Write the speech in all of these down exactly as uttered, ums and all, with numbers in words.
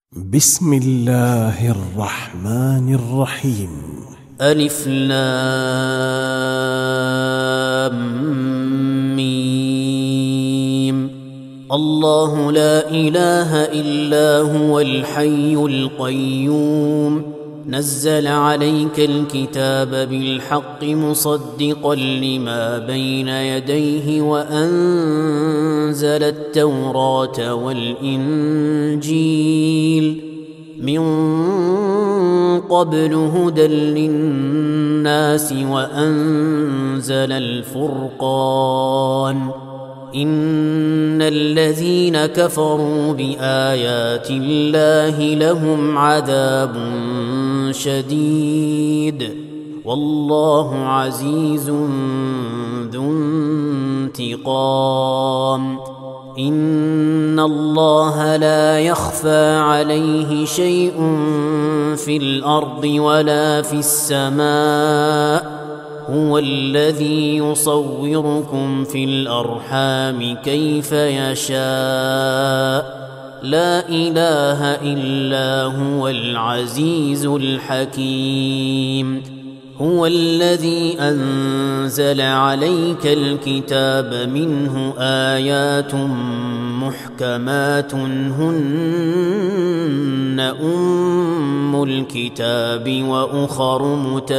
بسم الله الرحمن الرحيم. ألف لام ميم. الله لا إله إلا هو الحي القيوم، نزل عليك الكتاب بالحق مصدقا لما بين يديه وأنزل التوراة والإنجيل من قبل هدى للناس وأنزل الفرقان. إن الذين كفروا بآيات الله لهم عذاب شديد، والله عزيز ذو انتقام. إن الله لا يخفى عليه شيء في الأرض ولا في السماء، هو الذي يصوركم في الأرحام كيف يشاء، لا إله إلا هو العزيز الحكيم. هو الذي أنزل عليك الكتاب منه آيات محكمات هن أم الكتاب وأخر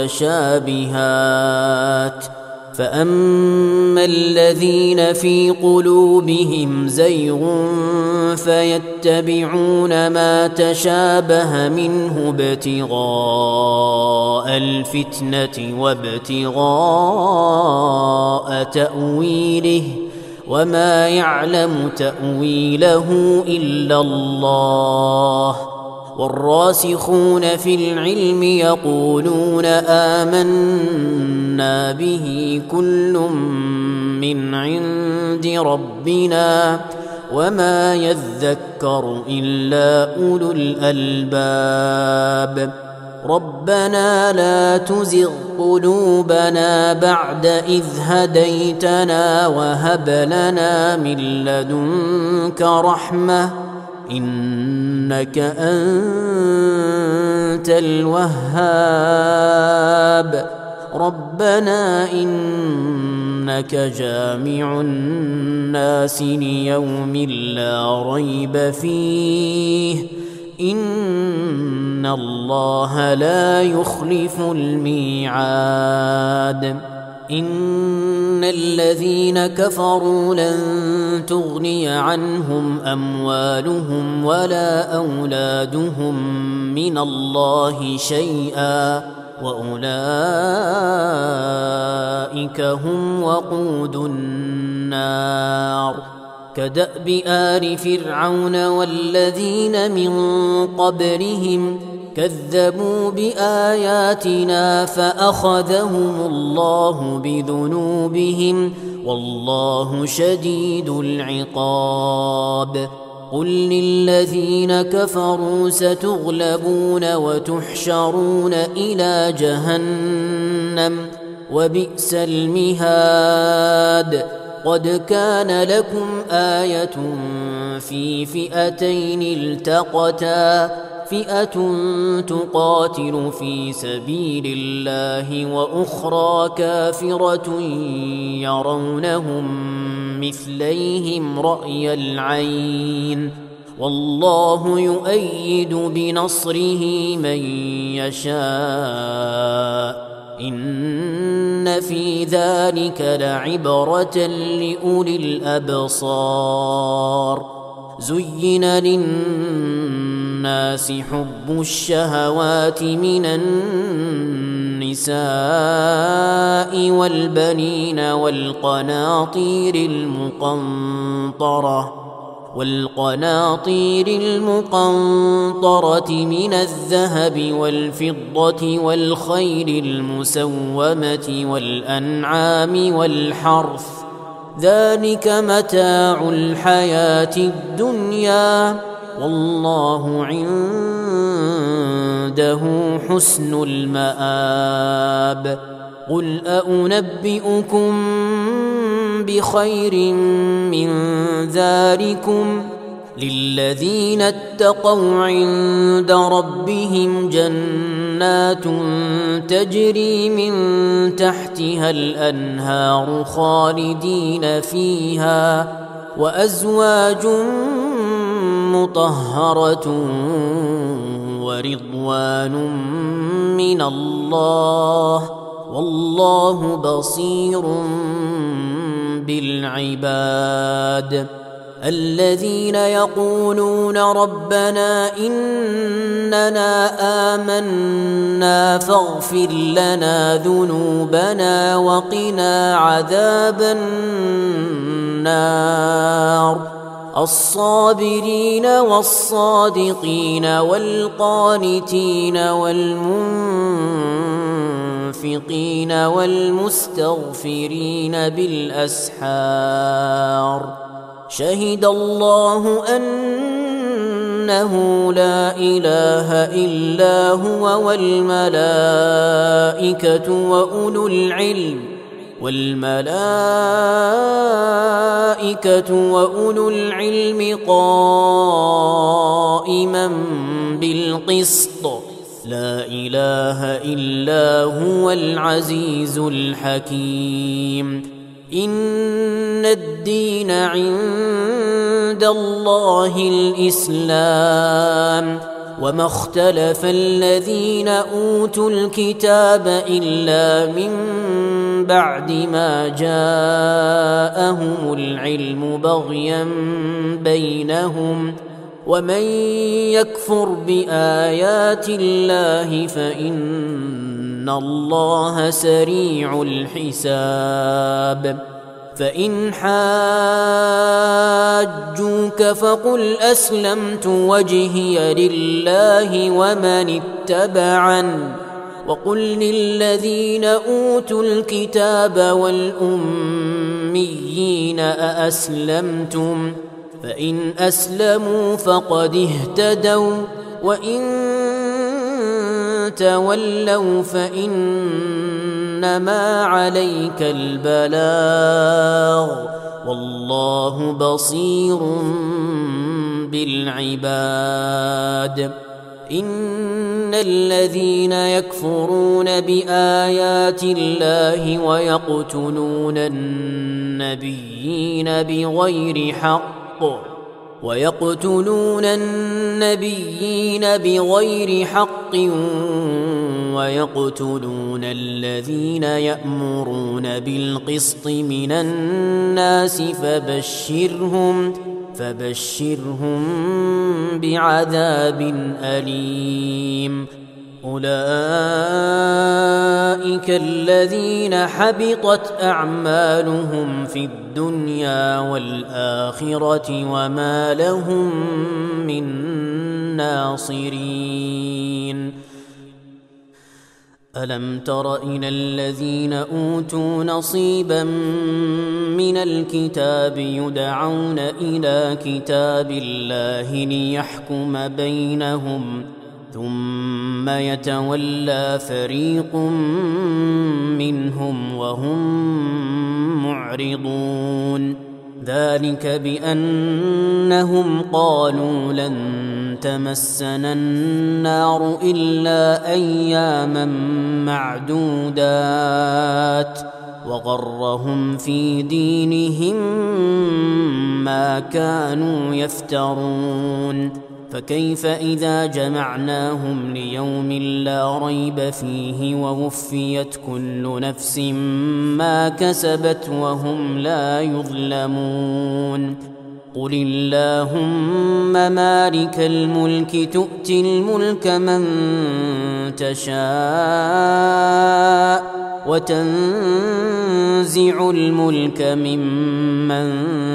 متشابهات، فأما الذين في قلوبهم زيغ فيتبعون ما تشابه منه ابتغاء الفتنة وابتغاء تأويله، وما يعلم تأويله إلا الله. والراسخون في العلم يقولون آمنا به كل من عند ربنا وما يذكر إلا أولو الألباب. ربنا لا تزغ قلوبنا بعد إذ هديتنا وهب لنا من لدنك رحمة إنك أنت الوهاب. ربنا إنك جامع الناس ليوم لا ريب فيه، إن الله لا يخلف الميعاد. إن الذين كفروا لن تغني عنهم أموالهم ولا أولادهم من الله شيئا، وأولئك هم وقود النار. كدأب آل فرعون والذين من قبلهم كذبوا بآياتنا فأخذهم الله بذنوبهم، والله شديد العقاب. قل للذين كفروا ستغلبون وتحشرون إلى جهنم وبئس المهاد. قد كان لكم آية في فئتين التقتا، فئة تقاتل في سبيل الله وأخرى كافرة يرونهم مثليهم رأي العين، والله يؤيد بنصره من يشاء. إن في ذلك لعبرة لأولي الأبصار. زين للناس حب الشهوات من النساء والبنين والقناطير المقنطرة والقناطير المقنطرة من الذهب والفضة والخيل المسومة والأنعام والحرث، ذلك متاع الحياة الدنيا، والله عنده حسن المآب. قل أنبئكم بخير من ذلكم للذين اتقوا عند ربهم جنات تجري من تحتها الأنهار خالدين فيها وأزواج مطهرة ورضوان من الله والله بصير بالعباد. الذين يقولون ربنا إننا آمنا فاغفر لنا ذنوبنا وقنا عذاب النار. الصابرين والصادقين والقانتين والمنفقين والمستغفرين بالأسحار. شهد الله أنه لا إله إلا هو والملائكة وأولو العلم والملائكة وأولو العلم قائما بالقسط لا إله إلا هو العزيز الحكيم. إن الدين عند الله الإسلام وما اختلف الذين أوتوا الكتاب إلا من بعد ما جاءهم العلم بغيا بينهم ومن يكفر بآيات الله فإن الله سريع الحساب. فإن حاجوك فقل أسلمت وجهي لله ومن اتبعن وقل للذين أوتوا الكتاب والأميين أأسلمتم فإن أسلموا فقد اهتدوا وإن تولوا فإنما عليك البلاغ والله بصير بالعباد. إن الذين يكفرون بآيات الله ويقتلون النبيين بغير حق ويقتلون النبيين بغير حق ويقتلون الذين يأمرون بالقسط من الناس فبشرهم فبشرهم بعذاب أليم. أولئك الذين حبطت أعمالهم في الدنيا والآخرة وما لهم من ناصرين. ألم تر إلى الذين أوتوا نصيبا من الكتاب يدعون إلى كتاب الله ليحكم بينهم ثم يتولى فريق منهم وهم معرضون. ذلك بأنهم قالوا لن تمسنا النار إلا أياما معدودات وغرهم في دينهم ما كانوا يفترون. فكيف إذا جمعناهم ليوم لا ريب فيه ووفيت كل نفس ما كسبت وهم لا يظلمون. قل اللهم مالك الملك تؤتي الملك من تشاء وتنزع الملك ممن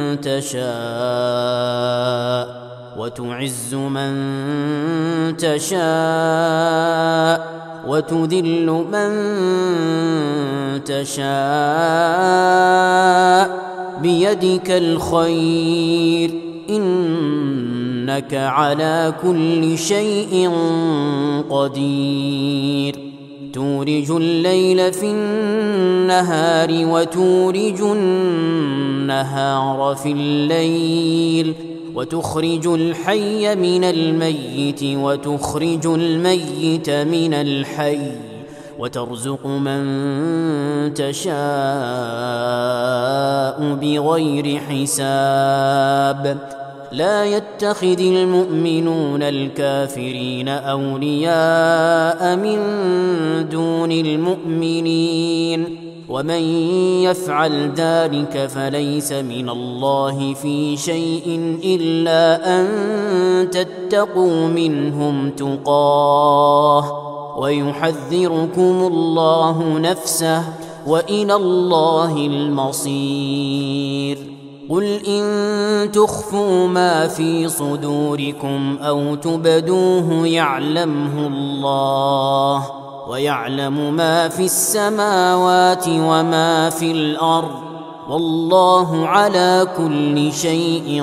تشاء وتعز من تشاء وتذل من تشاء بيدك الخير إنك على كل شيء قدير. تولج الليل في النهار وتولج النهار في الليل وتخرج الحي من الميت وتخرج الميت من الحي وترزق من تشاء بغير حساب لا يتخذ المؤمنون الكافرين أولياء من دون المؤمنين ومن يفعل ذلك فليس من الله في شيء إلا أن تتقوا منهم تقاه ويحذركم الله نفسه وإلى الله المصير قل إن تخفوا ما في صدوركم أو تبدوه يعلمه الله ويعلم ما في السماوات وما في الأرض والله على كل شيء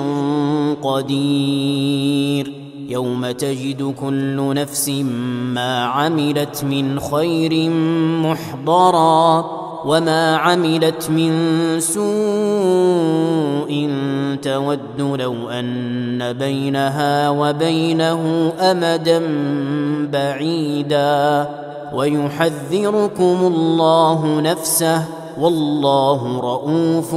قدير يوم تجد كل نفس ما عملت من خير محضرا وما عملت من سوء تود لو أن بينها وبينه أمدا بعيدا ويحذركم الله نفسه والله رؤوف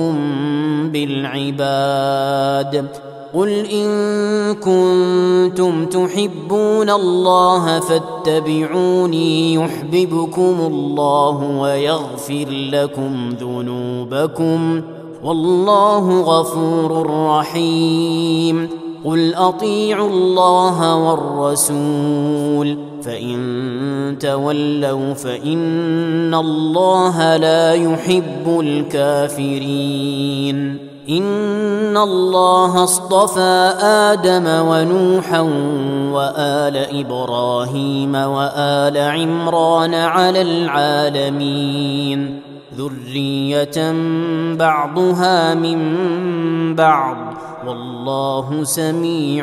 بالعباد قل إن كنتم تحبون الله فاتبعوني يحببكم الله ويغفر لكم ذنوبكم والله غفور رحيم قل أطيعوا الله والرسول فإن تولوا فإن الله لا يحب الكافرين إن الله اصطفى آدم ونوحا وآل إبراهيم وآل عمران على العالمين ذرية بعضها من بعض والله سميع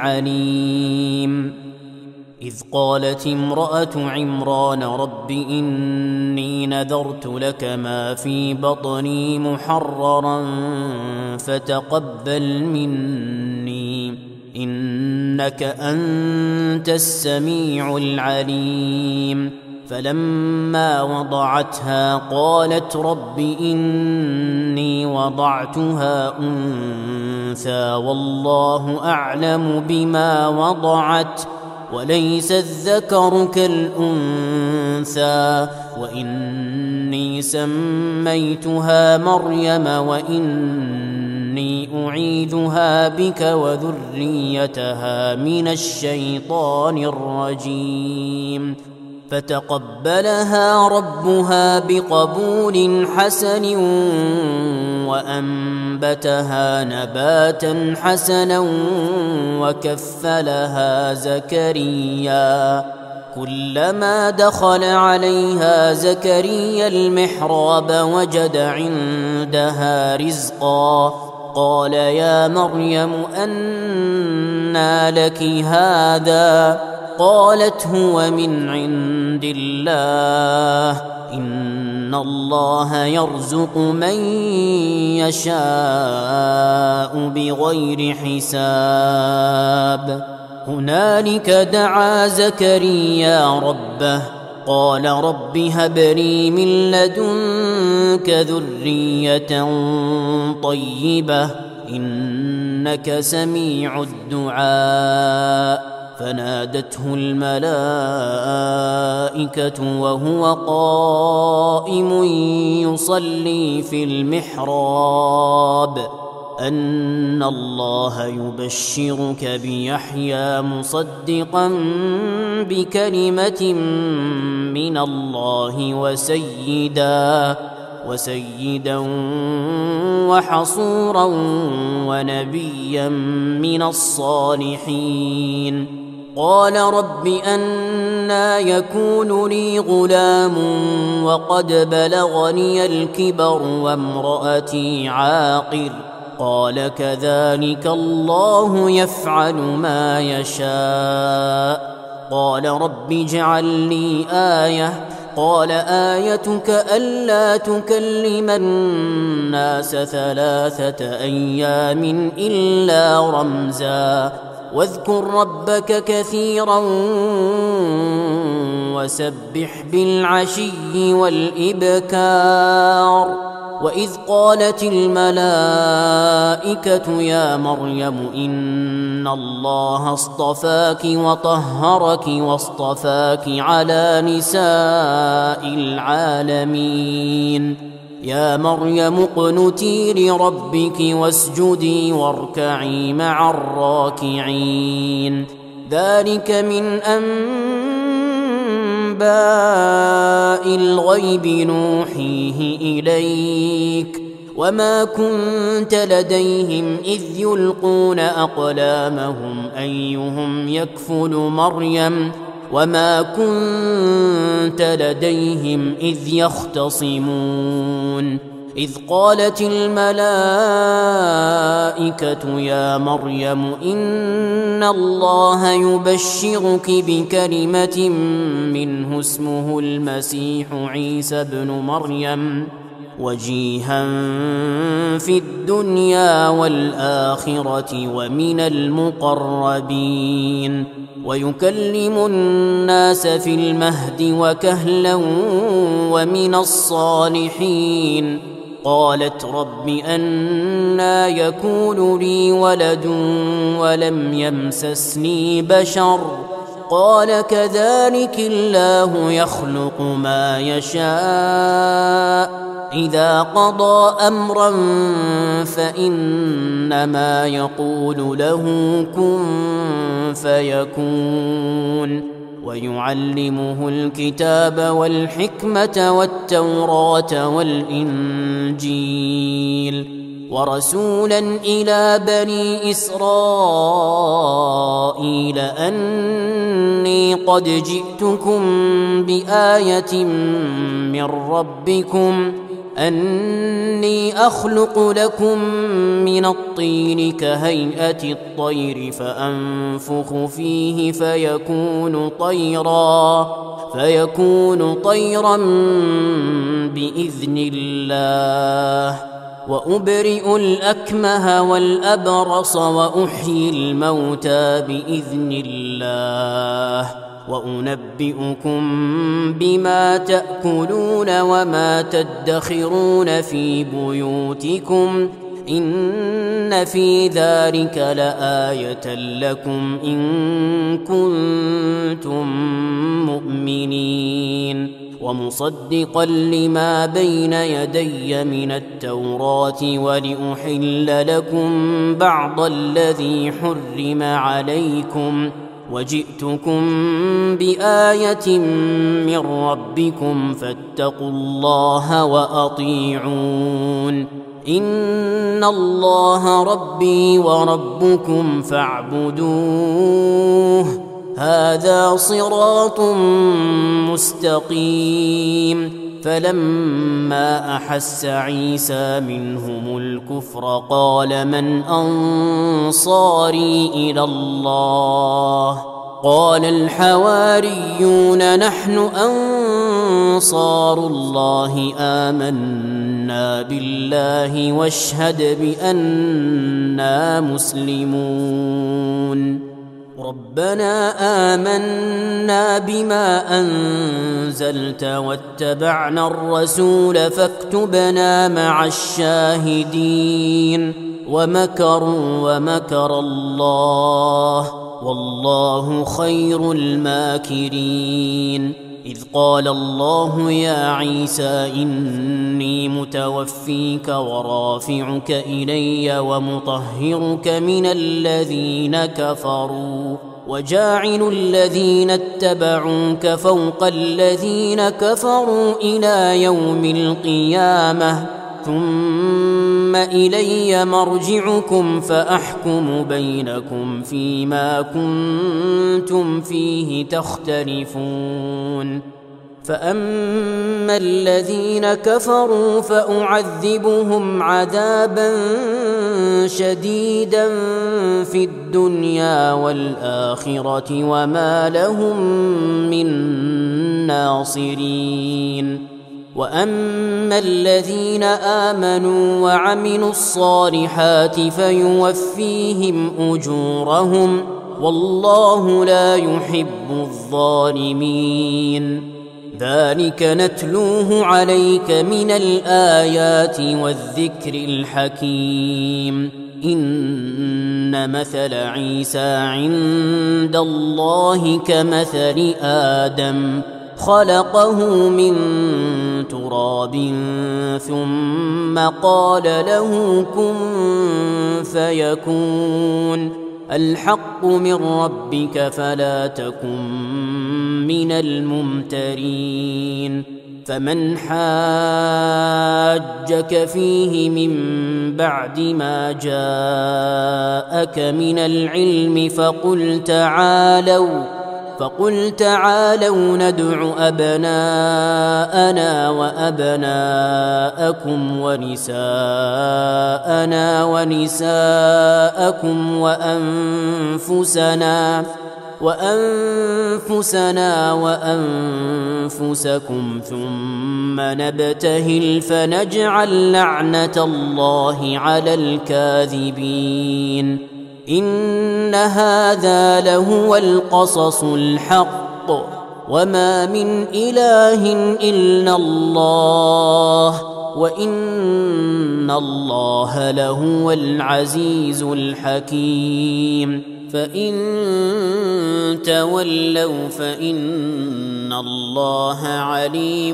عليم إذ قالت امرأة عمران رب إني نذرت لك ما في بطني محررا فتقبل مني إنك أنت السميع العليم فلما وضعتها قالت رب إني وضعتها أنثى والله أعلم بما وضعت وليس الذكر كالأنثى وإني سميتها مريم وإني أعيذها بك وذريتها من الشيطان الرجيم فتقبلها ربها بقبول حسن وأنبتها نباتا حسنا وكفلها زكريا كلما دخل عليها زكريا المحراب وجد عندها رزقا قال يا مريم أنى لك هذا قالت هو من عند الله إن الله يرزق من يشاء بغير حساب هنالك دعا زكريا ربه قال رب هب لي من لدنك ذرية طيبة إنك سميع الدعاء فنادته الملائكة وهو قائم يصلي في المحراب أن الله يبشرك بيحيى مصدقا بكلمة من الله وسيدا وسيدا وحصورا ونبيا من الصالحين قال رب أنى يكون لي غلام وقد بلغني الكبر وامرأتي عاقر قال كذلك الله يفعل ما يشاء قال رب اجعل لي آية قال آيتك ألا تكلم الناس ثلاثة أيام إلا رمزا واذكر ربك كثيرا وسبح بالعشي والإبكار وإذ قالت الملائكة يا مريم إن الله اصطفاك وطهرك واصطفاك على نساء العالمين يا مريم اقنتي لربك واسجدي واركعي مع الراكعين ذلك من أنباء الغيب نوحيه إليك وما كنت لديهم إذ يلقون أقلامهم أيهم يكفل مريم وما كنت لديهم إذ يختصمون إذ قالت الملائكة يا مريم إن الله يبشرك بكلمة منه اسمه المسيح عيسى ابن مريم وجيها في الدنيا والآخرة ومن المقربين ويكلم الناس في المهد وكهلا ومن الصالحين قالت رب أنى يكون لي ولد ولم يمسسني بشر قال كذلك الله يخلق ما يشاء إذا قضى أمرا فإنما يقول له كن فيكون ويعلمه الكتاب والحكمة والتوراة والإنجيل ورسولا إلى بني إسرائيل أني قد جئتكم بآية من ربكم أني أخلق لكم من الطين كهيئة الطير فأنفخ فيه فيكون طيرا فيكون طيرا بإذن الله وأبرئ الأكمه والأبرص وأحيي الموتى بإذن الله وأنبئكم بما تأكلون وما تدخرون في بيوتكم إن في ذلك لآية لكم إن كنتم مؤمنين ومصدقا لما بين يدي من التوراة ولأحل لكم بعض الذي حرم عليكم وجئتكم بآية من ربكم فاتقوا الله وأطيعون إن الله ربي وربكم فاعبدوه هذا صراط مستقيم فلما أحس عيسى منهم الكفر قال من أنصاري إلى الله قال الحواريون نحن أنصار الله آمنا بالله واشهد بأننا مسلمون ربنا آمنا بما أنزلت واتبعنا الرسول فاكتبنا مع الشاهدين ومكروا ومكر الله والله خير الماكرين إذ قال الله يا عيسى إني متوفيك ورافعك إلي ومطهرك من الذين كفروا وجاعل الذين اتبعوك فوق الذين كفروا إلى يوم القيامة ثم إلي مرجعكم فأحكم بينكم فيما كنتم فيه تختلفون فأما الذين كفروا فأعذبهم عذابا شديدا في الدنيا والآخرة وما لهم من ناصرين. وأما الذين آمنوا وعملوا الصالحات فيوفيهم أجورهم والله لا يحب الظالمين. ذلك نتلوه عليك من الآيات والذكر الحكيم. إن مثل عيسى عند الله كمثل آدم خلقه من تراب ثم قال له كن فيكون. الحق من ربك فلا تكن من الممترين. فمن حاجك فيه من بعد ما جاءك من العلم فقل تعالوا فقل تعالوا ندع أبناءنا وأبناءكم ونساءنا ونساءكم وأنفسنا وأنفسنا وأنفسكم ثم نبتهل فنجعل لعنة الله على الكاذبين. إن هذا لهو القصص الحق وما من إله إلا الله وإن الله لهو العزيز الحكيم. فإن تولوا فإن الله عليم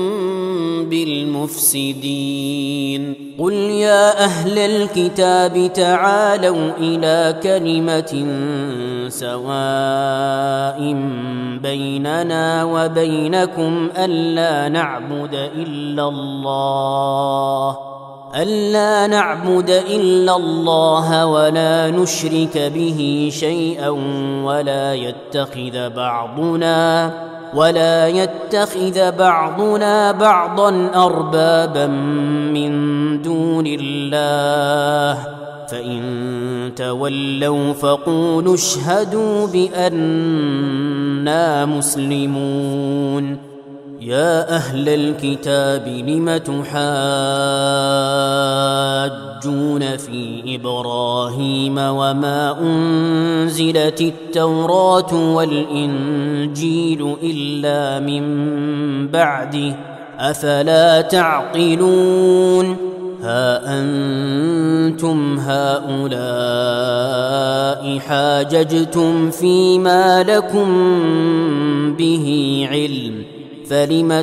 بالمفسدين. قل يا أهل الكتاب تعالوا إلى كلمة سواء بيننا وبينكم ألا نعبد إلا الله ألا نعبد إلا الله ولا نشرك به شيئا ولا يتخذ بعضنا ولا يتخذ بعضنا بعضا أربابا من دون الله. فإن تولوا فقولوا اشهدوا بأننا مسلمون. يا أهل الكتاب لم تحاجون في إبراهيم وما أنزلت التوراة والإنجيل إلا من بعده أفلا تعقلون. ها أنتم هؤلاء حاججتم فيما لكم به علم فلم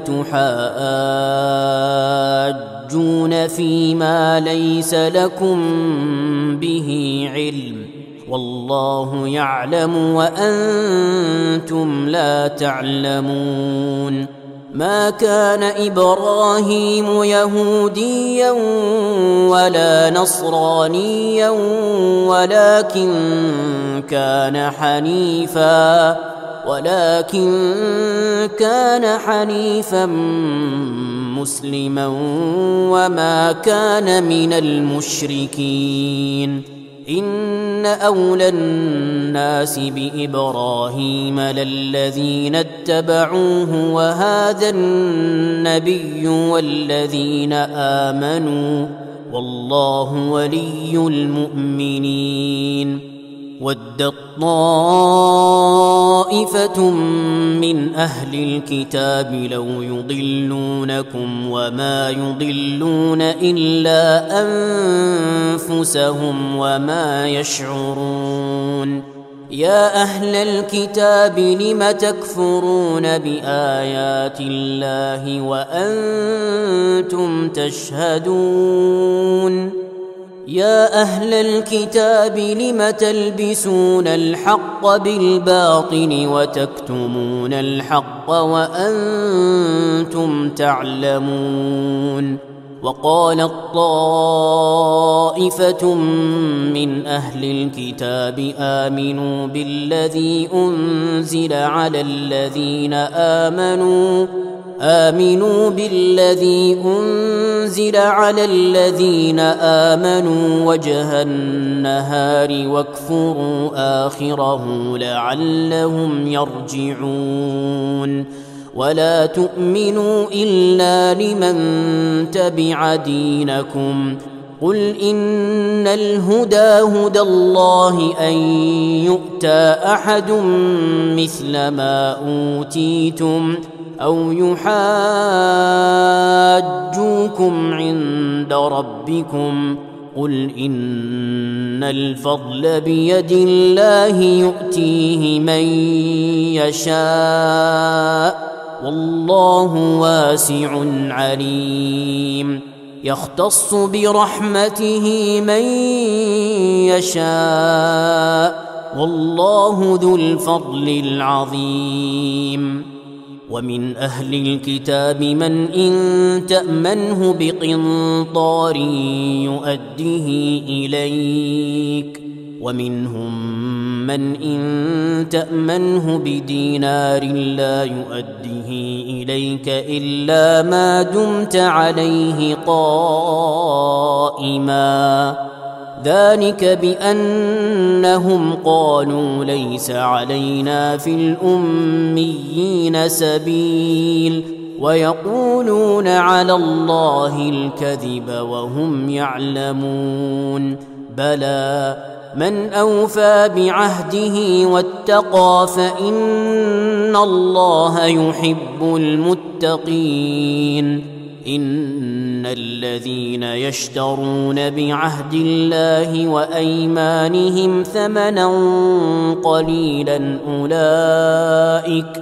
تحاجون فيما ليس لكم به علم والله يعلم وأنتم لا تعلمون. ما كان إبراهيم يهوديا ولا نصرانيا ولكن كان حنيفا ولكن كان حنيفا مسلما وما كان من المشركين. إن أولى الناس بإبراهيم للذين اتبعوه وهذا النبي والذين آمنوا والله ولي المؤمنين. ودت طائفة من أهل الكتاب لو يضلونكم وما يضلون إلا أنفسهم وما يشعرون. يا أهل الكتاب لم تكفرون بآيات الله وأنتم تشهدون. يا أهل الكتاب لم تلبسون الحق بالباطل وتكتمون الحق وأنتم تعلمون. وقالت طائفة من أهل الكتاب آمنوا بالذي أنزل على الذين آمنوا آمنوا بالذي أنزل على الذين آمنوا وجه النهار واكفروا آخره لعلهم يرجعون ولا تؤمنوا إلا لمن تبع دينكم قل إن الهدى هدى الله أن يؤتى أحد مثل ما أوتيتم أو يحاجوكم عند ربكم قل إن الفضل بيد الله يؤتيه من يشاء والله واسع عليم يختص برحمته من يشاء والله ذو الفضل العظيم ومن أهل الكتاب من إن تأمنه بقنطار يؤده إليك ومنهم من إن تأمنه بدينار لا يؤده إليك إلا ما دمت عليه قائما ذلك بأنهم قالوا ليس علينا في الأميين سبيل ويقولون على الله الكذب وهم يعلمون بلى من أوفى بعهده واتقى فإن الله يحب المتقين إن الذين يشترون بعهد الله وأيمانهم ثمنا قليلا أولئك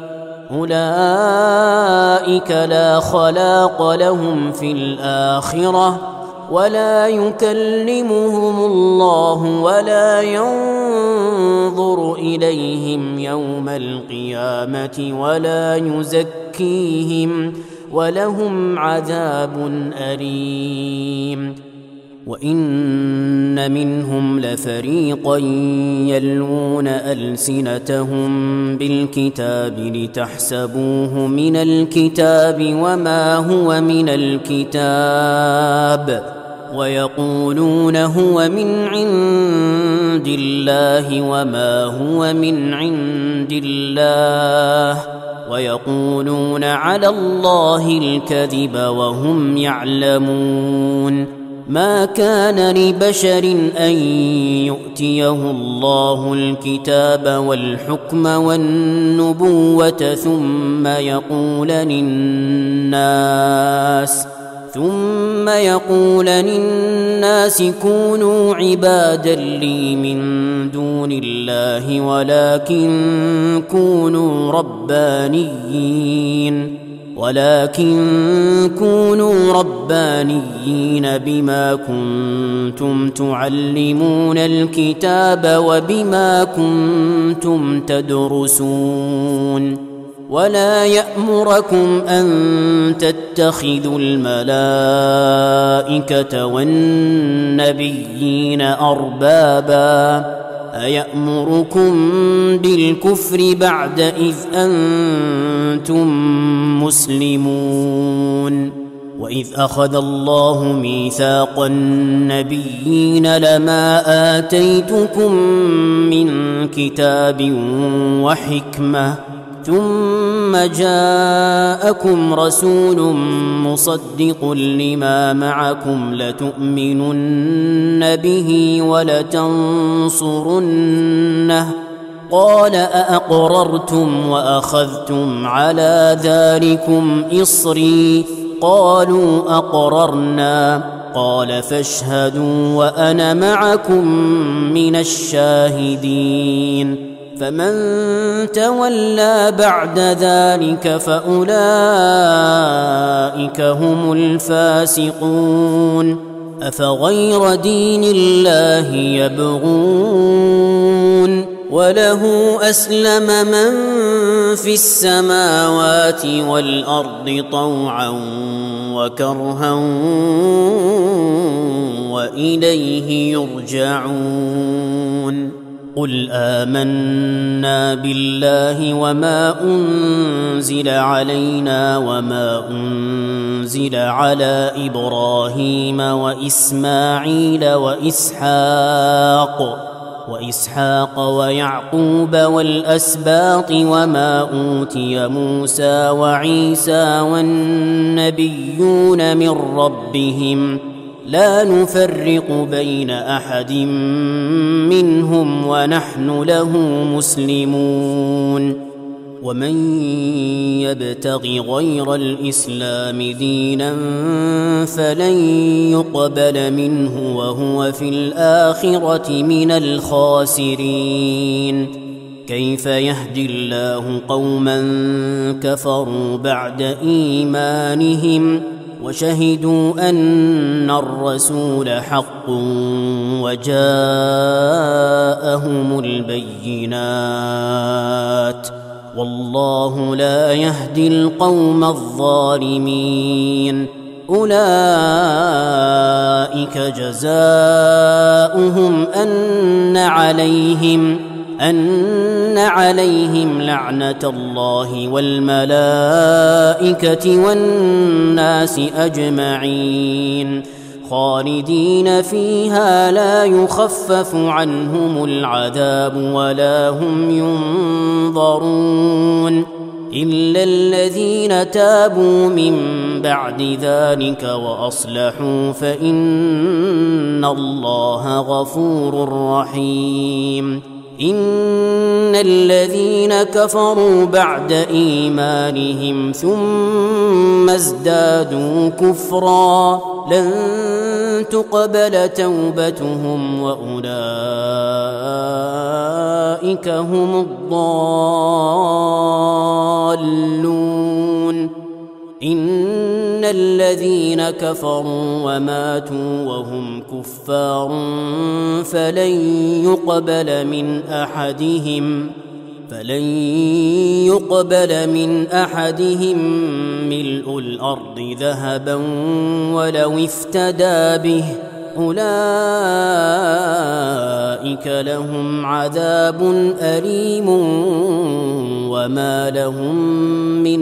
أولئك لا خلاق لهم في الآخرة ولا يكلمهم الله ولا ينظر إليهم يوم القيامة ولا يزكيهم ولهم عذاب أليم وإن منهم لفريقا يلوون ألسنتهم بالكتاب لتحسبوه من الكتاب وما هو من الكتاب ويقولون هو من عند الله وما هو من عند الله ويقولون على الله الكذب وهم يعلمون ما كان لبشر أن يؤتيه الله الكتاب والحكم والنبوة ثم يقول للناس ثم يقول للناس كونوا عبادا لي من دون الله ولكن كونوا ربانيين ولكن كونوا ربانيين بما كنتم تعلمون الكتاب وبما كنتم تدرسون ولا يأمركم أن تتخذوا الملائكة والنبيين أربابا أيأمركم بالكفر بعد إذ أنتم مسلمون وإذ أخذ الله ميثاق النبيين لما آتيتكم من كتاب وحكمة ثم جاءكم رسول مصدق لما معكم لتؤمنن به ولتنصرنه قال أأقررتم وأخذتم على ذلكم إصري قالوا أقررنا قال فاشهدوا وأنا معكم من الشاهدين فمن تولى بعد ذلك فأولئك هم الفاسقون أفغير دين الله يبغون وله أسلم من في السماوات والأرض طوعا وكرها وإليه يرجعون قل آمنا بالله وما أنزل علينا وما أنزل على إبراهيم وإسماعيل وإسحاق وإسحاق ويعقوب والأسباط وما أوتي موسى وعيسى والنبيون من ربهم لا نفرق بين أحد منهم ونحن له مسلمون ومن يبتغ غير الإسلام دينا فلن يقبل منه وهو في الآخرة من الخاسرين كيف يهدي الله قوما كفروا بعد إيمانهم وشهدوا أن الرسول حق وجاءهم البينات والله لا يهدي القوم الظالمين أولئك جزاؤهم أن عليهم أن عليهم لعنة الله والملائكة والناس أجمعين خالدين فيها لا يخفف عنهم العذاب ولا هم ينظرون إلا الذين تابوا من بعد ذلك وأصلحوا فإن الله غفور رحيم إن الذين كفروا بعد إيمانهم ثم ازدادوا كفرا لن تقبل توبتهم وأولئك هم الضالون إن الذين كفروا وماتوا وهم كفار فلن يقبل من أحدهم فلن يقبل من أحدهم ملء الأرض ذهبا ولو افتدى به أولئك لهم عذاب أليم وما لهم من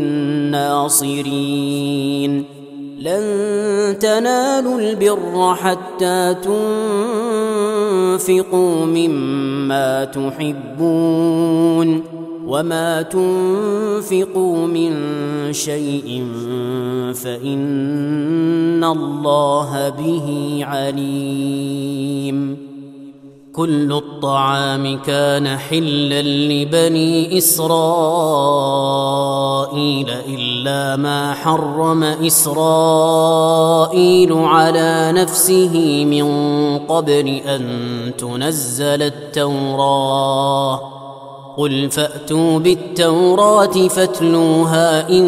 ناصرين لن تنالوا البر حتى تنفقوا مما تحبون وما تنفقوا من شيء فإن الله به عليم كل الطعام كان حلا لبني إسرائيل إلا ما حرم إسرائيل على نفسه من قبل أن تنزل التوراة قل فأتوا بالتوراة فاتلوها إن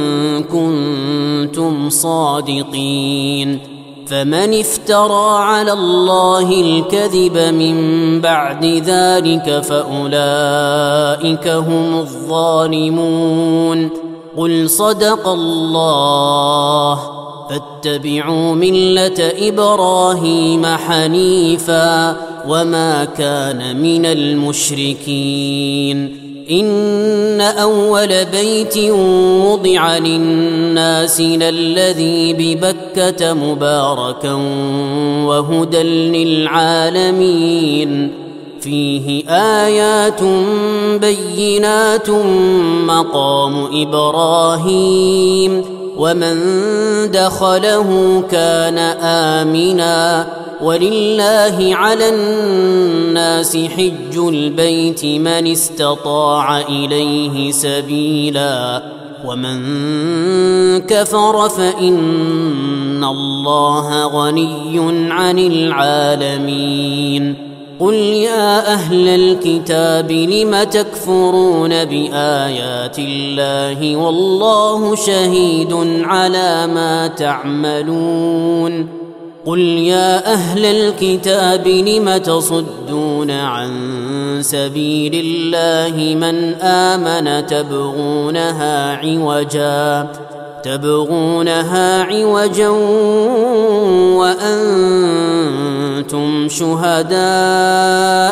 كنتم صادقين فمن افترى على الله الكذب من بعد ذلك فأولئك هم الظالمون قل صدق الله فاتبعوا ملة إبراهيم حنيفا وما كان من المشركين إن أول بيت وضع للناس للذي ببكة مباركا وهدى للعالمين فيه آيات بينات مقام إبراهيم ومن دخله كان آمنا ولله على الناس حج البيت من استطاع إليه سبيلا ومن كفر فإن الله غني عن العالمين قل يا أهل الكتاب لم تكفرون بآيات الله والله شهيد على ما تعملون قل يا أهل الكتاب لم تصدون عن سبيل الله من آمن تبغونها عوجا تبغونها عوجا وأنتم شهداء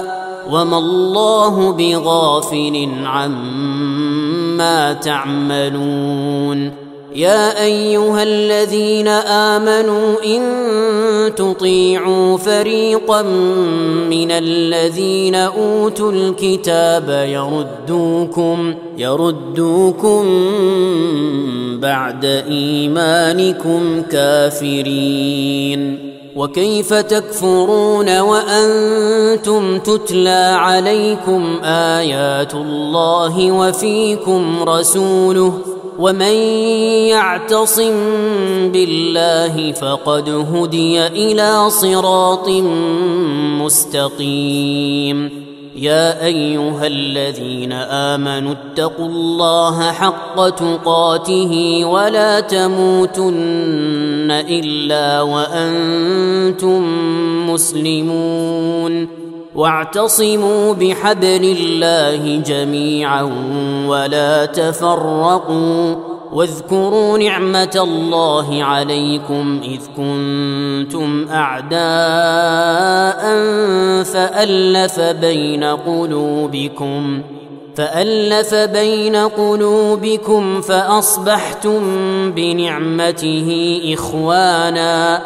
وما الله بغافل عما تعملون يا أيها الذين آمنوا إن تطيعوا فريقا من الذين أوتوا الكتاب يردوكم يردوكم بعد إيمانكم كافرين وكيف تكفرون وأنتم تتلى عليكم آيات الله وفيكم رسوله ومن يعتصم بالله فقد هدي إلى صراط مستقيم يا أيها الذين آمنوا اتقوا الله حق تقاته ولا تموتن إلا وأنتم مسلمون واعتصموا بحبل الله جميعا ولا تفرقوا واذكروا نعمة الله عليكم إذ كنتم أعداء فألف بين قلوبكم فألف بين قلوبكم فأصبحتم بنعمته إخوانا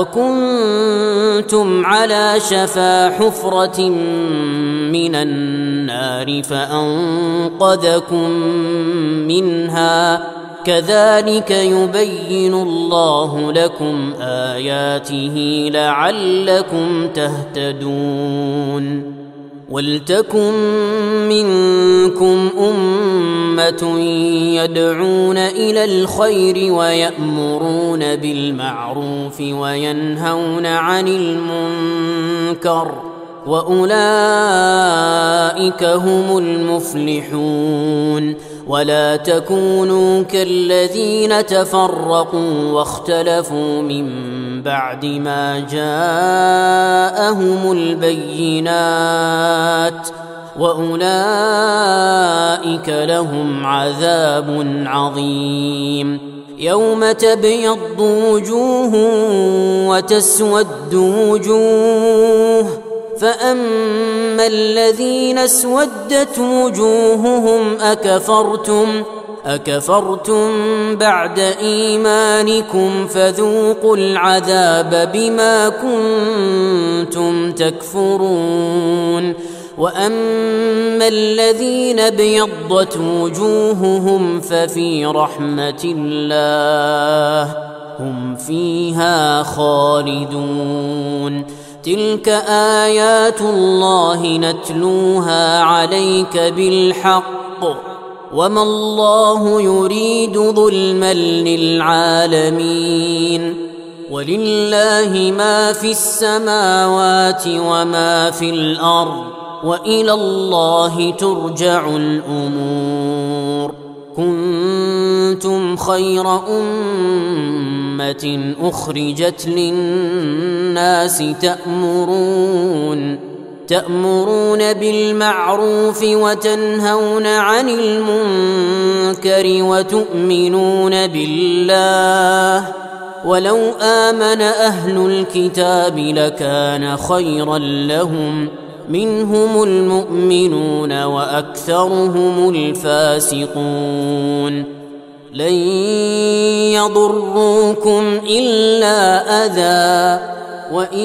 وكنتم على شفا حفرة من النار فأنقذكم منها كذلك يبين الله لكم آياته لعلكم تهتدون ولتكن منكم أمة يدعون إلى الخير ويأمرون بالمعروف وينهون عن المنكر وأولئك هم المفلحون ولا تكونوا كالذين تفرقوا واختلفوا من بعد ما جاءهم البينات وأولئك لهم عذاب عظيم يوم تبيض وجوه وتسود وجوه فأما الذين اسودت وجوههم أكفرتم أكفرتم بعد إيمانكم فذوقوا العذاب بما كنتم تكفرون وأما الذين ابيضت وجوههم ففي رحمة الله هم فيها خالدون تلك آيات الله نتلوها عليك بالحق وما الله يريد ظلما للعالمين ولله ما في السماوات وما في الأرض وإلى الله ترجع الأمور كنتم خير أمة أخرجت للناس تأمرون تأمرون بالمعروف وتنهون عن المنكر وتؤمنون بالله ولو آمن أهل الكتاب لكان خيرا لهم منهم المؤمنون وأكثرهم الفاسقون لن يضروكم إلا أذى وإن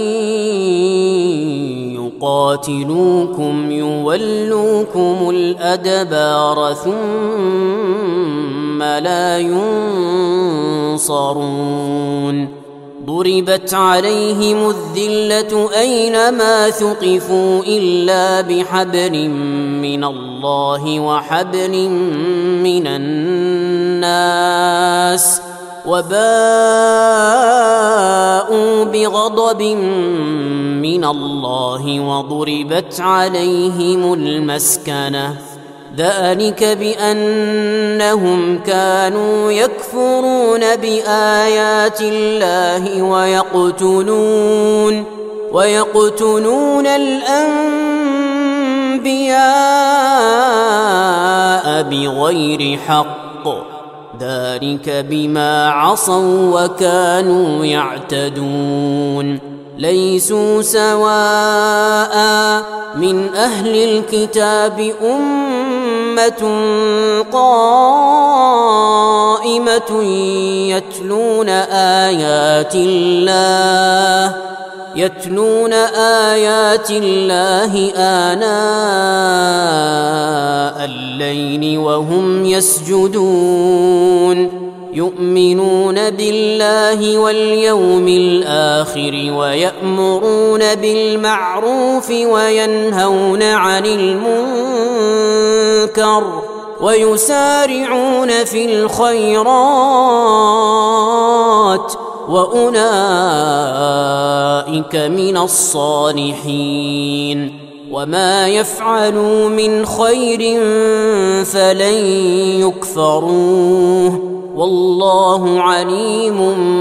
يقاتلوكم يولوكم الأدبار ثم لا ينصرون ضربت عليهم الذلة أينما ثقفوا إلا بحبل من الله وحبل من الناس وباءوا بغضب من الله وضربت عليهم المسكنة ذلك بأنهم كانوا يكفرون بآيات الله ويقتلون ويقتلون الأنبياء بغير حق ذلك بما عصوا وكانوا يعتدون ليسوا سواء من أهل الكتاب أمة قائمة يتلون آيات الله يتلون آيات الله آناء الليل وهم يسجدون يؤمنون بالله واليوم الآخر ويأمرون بالمعروف وينهون عن المنكر ويسارعون في الخيرات وأولئك من الصالحين وما يفعلوا من خير فلن يكفروه والله عليم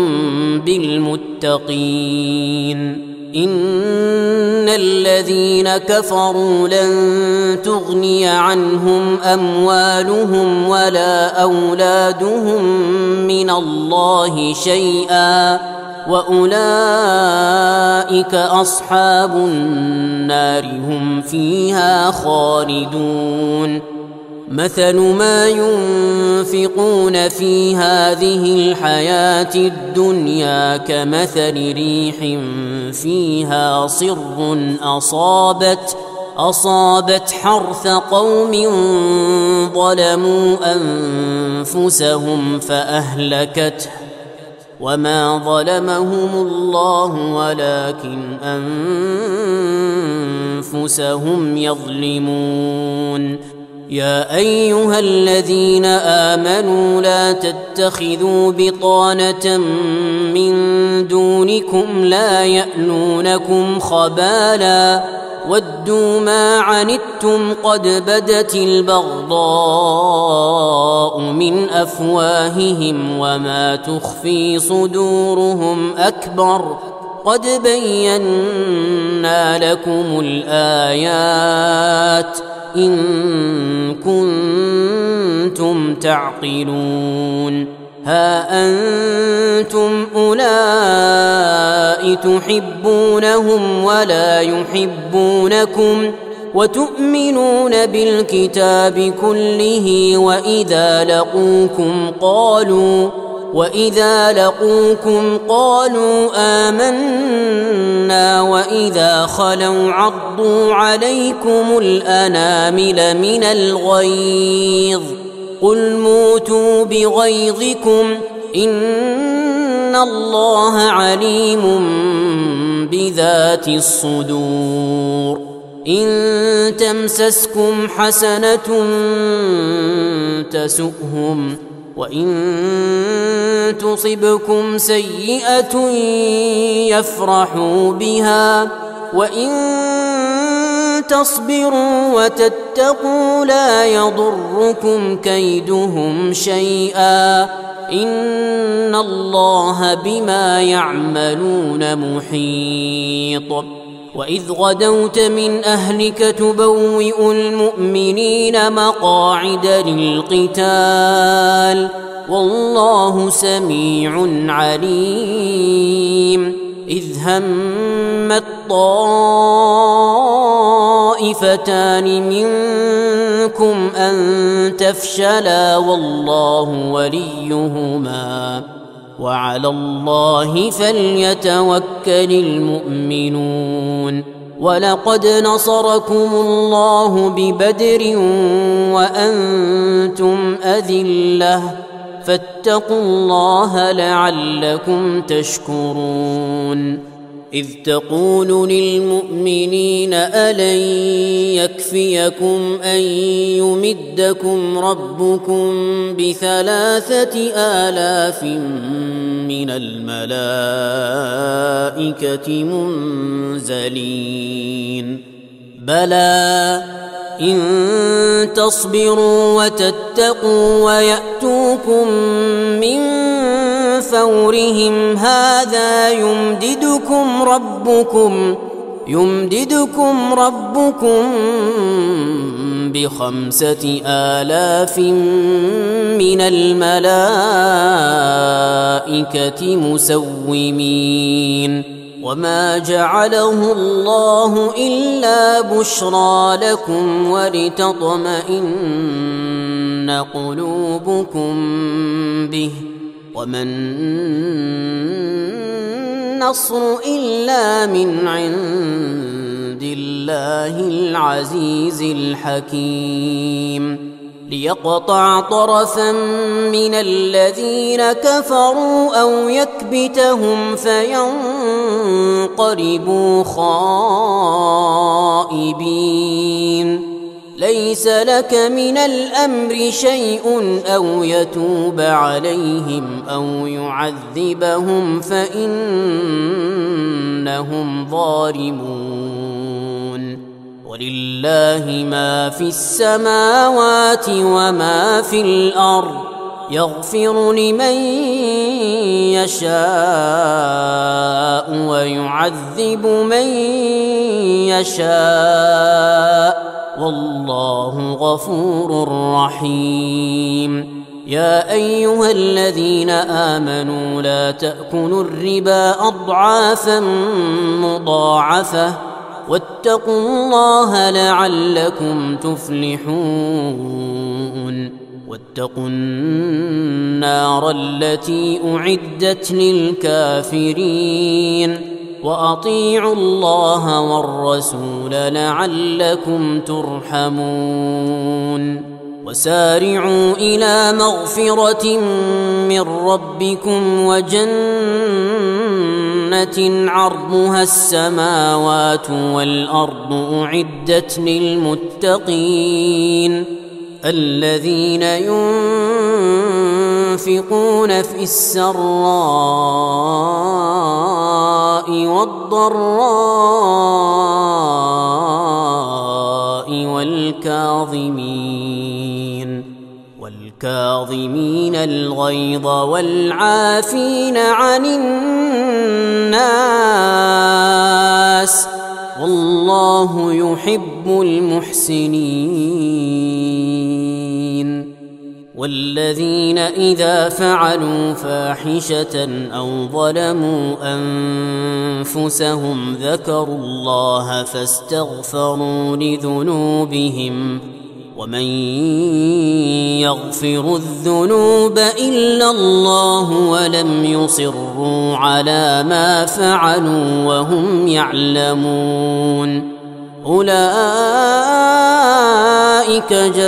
بالمتقين إن الذين كفروا لن تغني عنهم أموالهم ولا أولادهم من الله شيئا وأولئك أصحاب النار هم فيها خالدون مثل ما ينفقون في هذه الحياة الدنيا كمثل ريح فيها صر أصابت أصابت حرث قوم ظلموا أنفسهم فأهلكته وما ظلمهم الله ولكن أنفسهم يظلمون يا أيها الذين آمنوا لا تتخذوا بطانة من دونكم لا يألونكم خبالا ودوا ما عنتم قد بدت البغضاء من أفواههم وما تخفي صدورهم أكبر قد بينا لكم الآيات إن كنتم تعقلون ها أنتم أولئك تحبونهم ولا يحبونكم وتؤمنون بالكتاب كله وإذا لقوكم قالوا وإذا لقوكم قالوا آمنا وإذا خلوا عضوا عليكم الأنامل من الغيظ قل موتوا بغيظكم إن الله عليم بذات الصدور إن تمسسكم حسنة تسؤهم وإن تصبكم سيئة يفرحوا بها وإن تصبروا وتتقوا لا يضركم كيدهم شيئا إن الله بما يعملون محيط وإذ غدوت من أهلك تبوئ المؤمنين مقاعد للقتال والله سميع عليم إذ همت طائفتان منكم أن تفشلا والله وليهما وعلى الله فليتوكل المؤمنون ولقد نصركم الله ببدر وأنتم أذلة فاتقوا الله لعلكم تشكرون إذ تقول للمؤمنين ألن يكفيكم أن يمدكم ربكم بثلاثة آلاف من الملائكة منزلين بلى إن تصبروا وتتقوا ويأتوكم من فورهم هذا يمددكم ربكم يمددكم ربكم بخمسة آلاف من الملائكة مسومين وما جعله الله إلا بشرى لكم ولتطمئن قلوبكم به وما النصر إلا من عند الله العزيز الحكيم ليقطع طرفا من الذين كفروا أو يكبتهم فينقلبوا خائبين ليس لك من الأمر شيء أو يتوب عليهم أو يعذبهم فإنهم ظالمون ولله ما في السماوات وما في الأرض يغفر لمن يشاء ويعذب من يشاء والله غفور رحيم يا أيها الذين آمنوا لا تأكلوا الربا أضعافا مضاعفة واتقوا الله لعلكم تفلحون واتقوا النار التي أعدت للكافرين وأطيعوا الله والرسول لعلكم ترحمون وسارعوا إلى مغفرة من ربكم وجنة عرضها السماوات والأرض أعدت للمتقين الذين ينفقون في السراء والضراء والكاظمين والكاظمين الغيظ والعافين عن الناس والله يحب المحسنين والذين إذا فعلوا فاحشة أو ظلموا أنفسهم ذكروا الله فاستغفروا لذنوبهم ومن يغفر الذنوب إلا الله ولم يصروا على ما فعلوا وهم يعلمون أولئك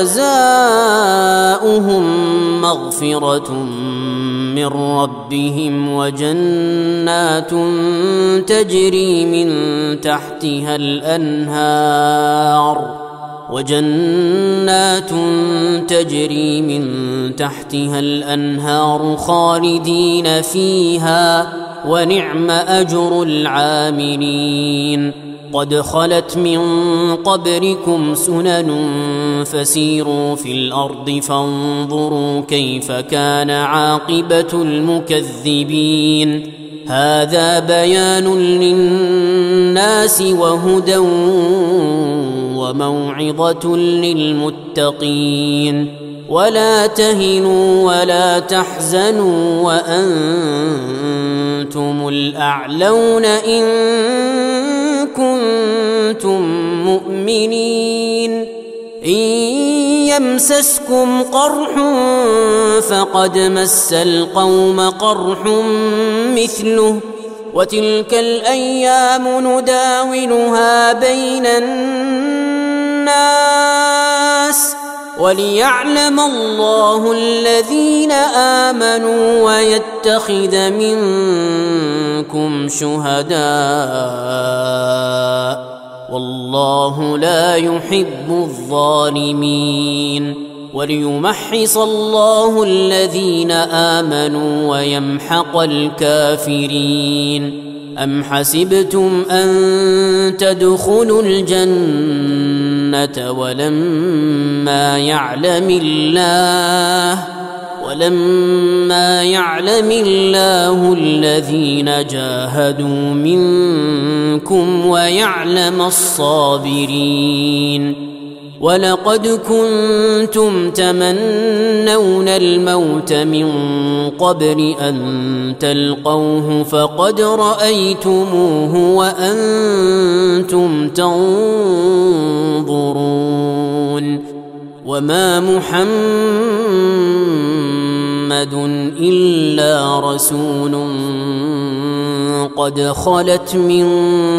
جزاؤهم مغفرة من ربهم وجنات تجري من تحتها الأنهار وجنات تجري من تحتها الأنهار خالدين فيها ونعم أجر العاملين قد خلت من قبلكم سنن فسيروا في الأرض فانظروا كيف كان عاقبة المكذبين هذا بيان للناس وهدى وموعظة للمتقين ولا تهنوا ولا تحزنوا وأنتم الأعلون إن كنتم مؤمنين إن يمسسكم قرح فقد مس القوم قرح مثله وتلك الأيام نداولها بين الناس وليعلم الله الذين آمنوا ويتخذ منكم شهداء والله لا يحب الظالمين وليمحص الله الذين آمنوا ويمحق الكافرين أم حسبتم أن تدخلوا الجنة ولما يعلم الله ولما يعلم الله الذين جاهدوا منكم ويعلم الصابرين ولقد كنتم تمنون الموت من قبل أن تلقوه فقد رأيتموه وأنتم تنظرون وما محمد إلا رسول قد خلت من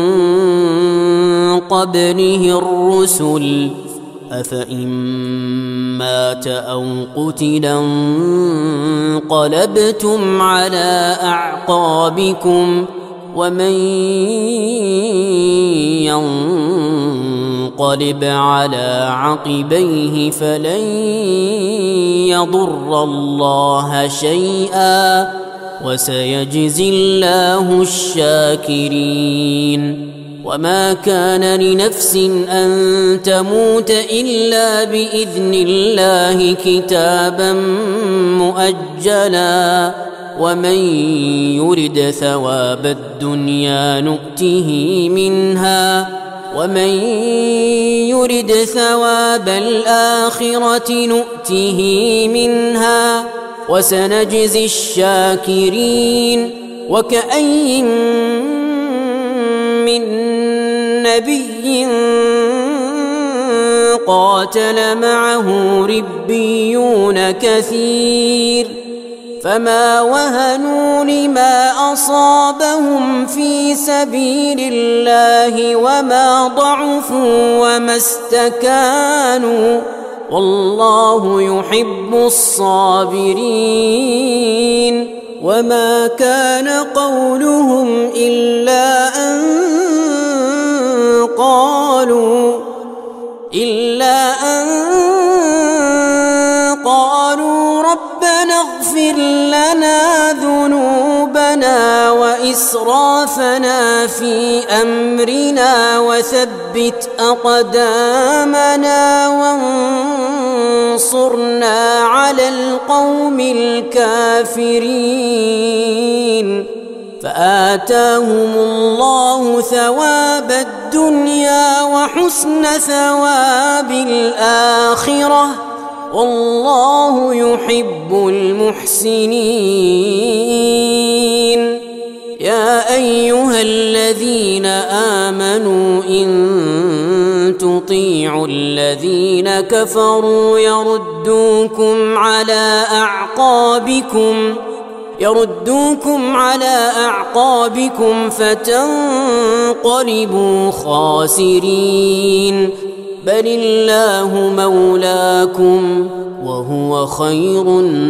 قبله الرسل أفإن مات أو قتلا انقلبتم على أعقابكم ومن ينقلب على عقبيه فلن يضر الله شيئا وسيجزي الله الشاكرين وما كان لنفس أن تموت إلا بإذن الله كتابا مؤجلا ومن يرد ثواب الدنيا نؤته منها ومن يرد ثواب الآخرة نؤته منها وسنجزي الشاكرين وكأي من نبي قاتل معه ربيون كثير فما وهنوا لما أصابهم في سبيل الله وما ضعفوا وما استكانوا والله يحب الصابرين وما كان قولهم إلا أن قالوا إلا أن قالوا ربنا اغفر لنا ذنوبنا وإسرافنا في أمرنا وثبت أقدامنا وانصرنا على القوم الكافرين فآتاهم الله ثواب الدنيا وحسن ثواب الآخرة والله يحب المحسنين يا أيها الذين آمنوا إن تطيعوا الذين كفروا يردوكم على أعقابكم يردوكم على أعقابكم فتنقلبوا خاسرين بل الله مولاكم وهو خير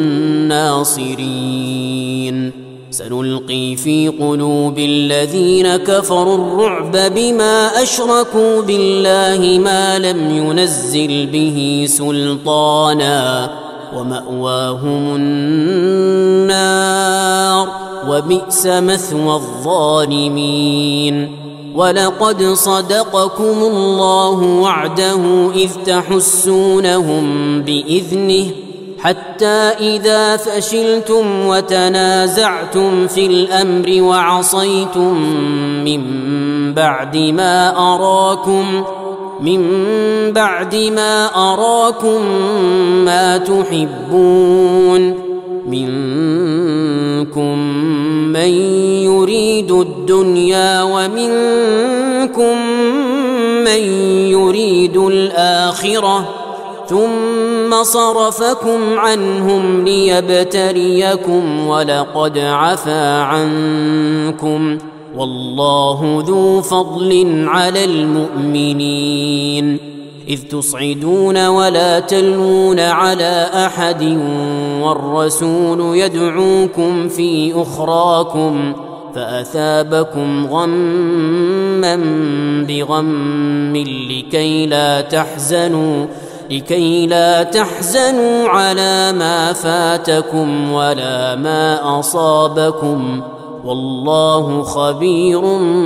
الناصرين سنلقي في قلوب الذين كفروا الرعب بما أشركوا بالله ما لم ينزل به سلطانا ومأواهم النار وبئس مثوى الظالمين ولقد صدقكم الله وعده إذ تحسونهم بإذنه حتى إذا فشلتم وتنازعتم في الأمر وعصيتم من بعد ما أراكم من بعد ما أراكم ما تحبون منكم من يريد الدنيا ومنكم من يريد الآخرة ثم صرفكم عنهم ليبتليكم ولقد عفا عنكم والله ذو فضل على المؤمنين إذ تصعدون ولا تلوون على أحد والرسول يدعوكم في أخراكم فأثابكم غما بغم لكي لا تحزنوا لكي لا تحزنوا على ما فاتكم ولا ما أصابكم والله خبير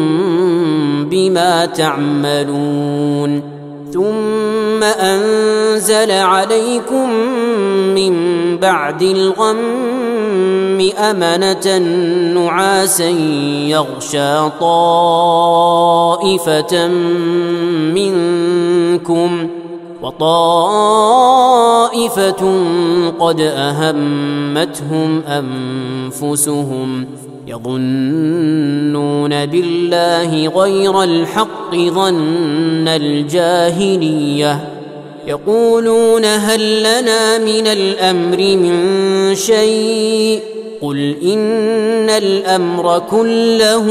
بما تعملون ثم أنزل عليكم من بعد الغم أمنة نعاسا يغشى طائفة منكم وطائفة قد أهمتهم أنفسهم يظنون بالله غير الحق ظن الجاهلية يقولون هل لنا من الأمر من شيء قل إن الأمر كله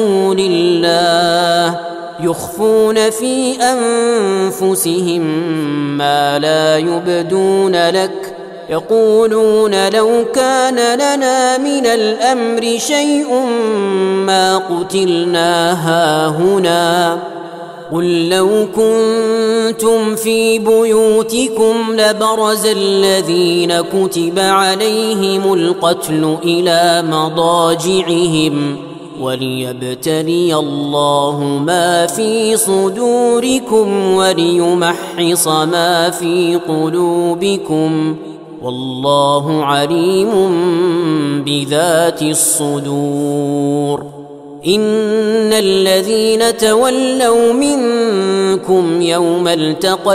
لله يخفون في أنفسهم ما لا يبدون لك يقولون لو كان لنا من الأمر شيء ما قتلنا هاهنا قل لو كنتم في بيوتكم لبرز الذين كتب عليهم القتل إلى مضاجعهم وليبتلي الله ما في صدوركم وليمحص ما في قلوبكم والله عليم بذات الصدور إن الذين تولوا منكم يوم التقى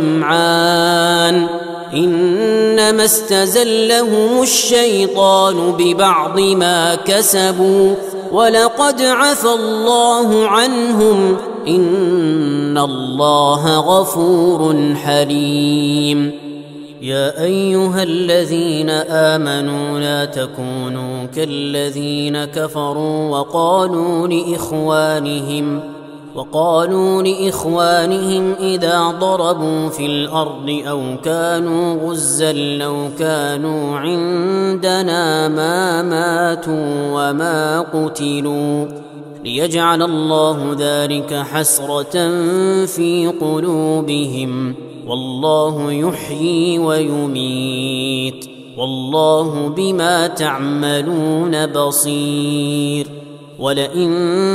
الجمعان إنما استزلهم الشيطان ببعض ما كسبوا ولقد عفى الله عنهم إن الله غفور حليم يا أيها الذين آمنوا لا تكونوا كالذين كفروا وقالوا لإخوانهم وقالوا لإخوانهم إذا ضربوا في الأرض أو كانوا غزا لو كانوا عندنا ما ماتوا وما قتلوا ليجعل الله ذلك حسرة في قلوبهم والله يحيي ويميت والله بما تعملون بصير ولئن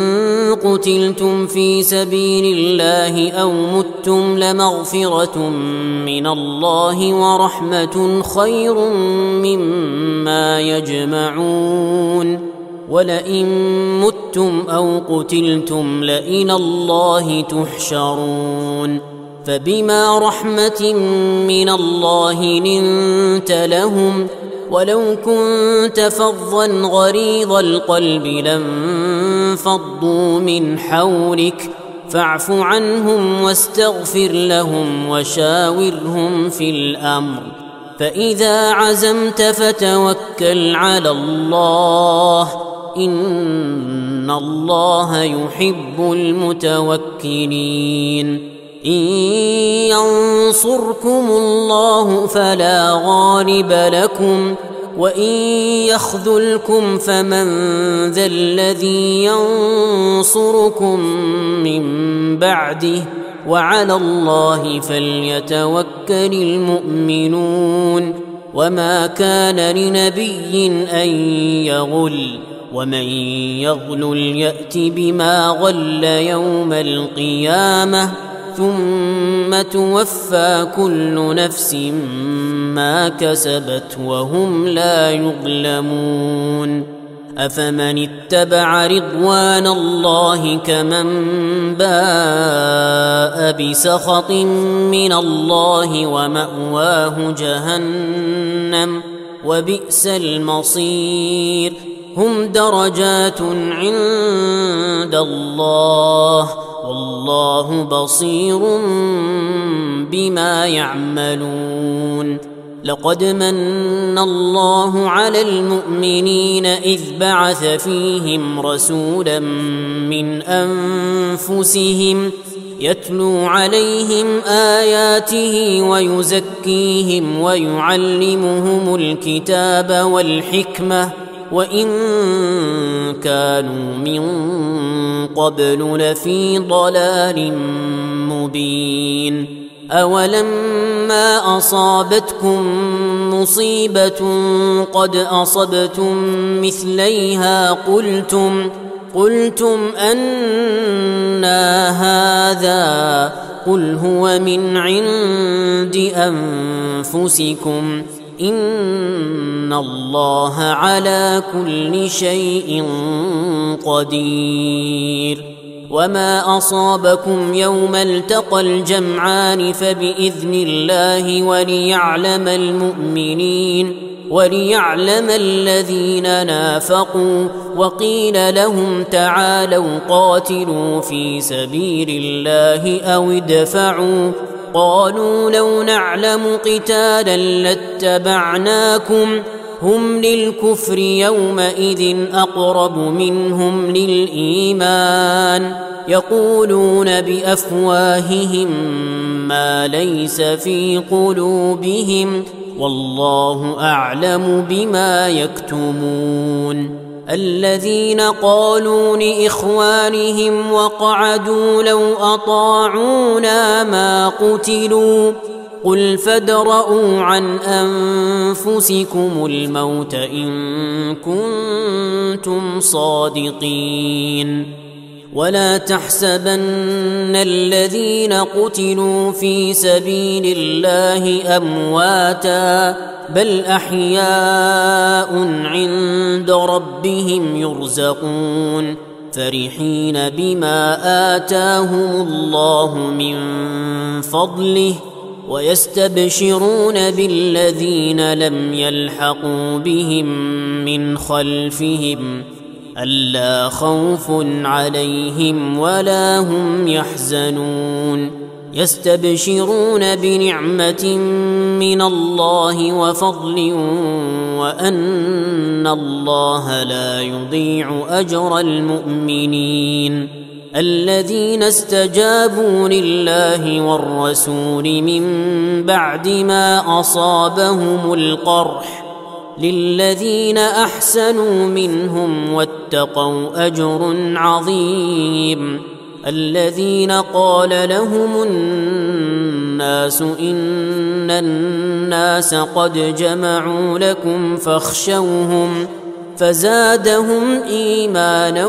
قتلتم في سبيل الله أو متم لمغفرة من الله ورحمة خير مما يجمعون ولئن متم أو قتلتم لإلى الله تحشرون فبما رحمة من الله لنت لهم ولو كنت فظا غليظ القلب لانفضوا من حولك فاعف عنهم واستغفر لهم وشاورهم في الأمر فإذا عزمت فتوكل على الله إن الله يحب المتوكلين إن ينصركم الله فلا غالب لكم وإن يخذلكم فمن ذا الذي ينصركم من بعده وعلى الله فليتوكل المؤمنون وما كان لنبي أن يغل ومن يغلل يأت بما غل يوم القيامة ثم توفى كل نفس ما كسبت وهم لا يظلمون أفمن اتبع رضوان الله كمن باء بسخط من الله ومأواه جهنم وبئس المصير هم درجات عند الله والله بصير بما يعملون لقد من الله على المؤمنين إذ بعث فيهم رسولا من أنفسهم يتلو عليهم آياته ويزكيهم ويعلمهم الكتاب والحكمة وإن كانوا من قبل لفي ضلال مبين أولما أصابتكم مصيبة قد أصبتم مثليها قلتم قلتم أنى هذا قل هو من عند أنفسكم إن الله على كل شيء قدير وما أصابكم يوم التقى الجمعان فبإذن الله وليعلم المؤمنين وليعلم الذين نافقوا. وقيل لهم تعالوا قاتلوا في سبيل الله أو ادفعوا قالوا لو نعلم قتالا لاتبعناكم هم للكفر يومئذ أقرب منهم للإيمان يقولون بأفواههم ما ليس في قلوبهم والله أعلم بما يكتمون. الذين قالوا لإخوانهم وقعدوا لو أطاعونا ما قتلوا قل فادرءوا عن أنفسكم الموت إن كنتم صادقين. ولا تحسبن الذين قتلوا في سبيل الله أمواتا بل أحياء عند ربهم يرزقون فرحين بما آتاهم الله من فضله ويستبشرون بالذين لم يلحقوا بهم من خلفهم ألا خوف عليهم ولا هم يحزنون يستبشرون بنعمة من الله وفضل وأن الله لا يضيع أجر المؤمنين. الذين استجابوا لله والرسول من بعد ما أصابهم القرح للذين أحسنوا منهم واتقوا أجر عظيم. الذين قال لهم الناس إن الناس قد جمعوا لكم فاخشوهم فزادهم إيمانا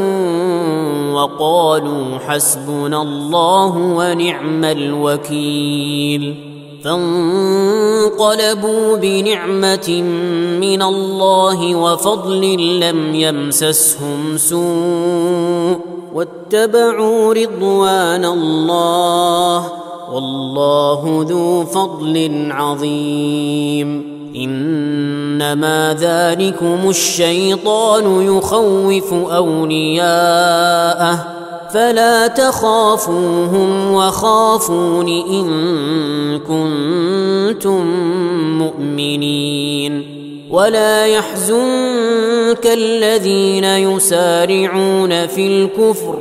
وقالوا حسبنا الله ونعم الوكيل. فانقلبوا بنعمة من الله وفضل لم يمسسهم سوء واتبعوا رضوان الله والله ذو فضل عظيم. إنما ذلكم الشيطان يخوف أولياءه فلا تخافوهم وخافون إن كنتم مؤمنين. ولا يحزنك الذين يسارعون في الكفر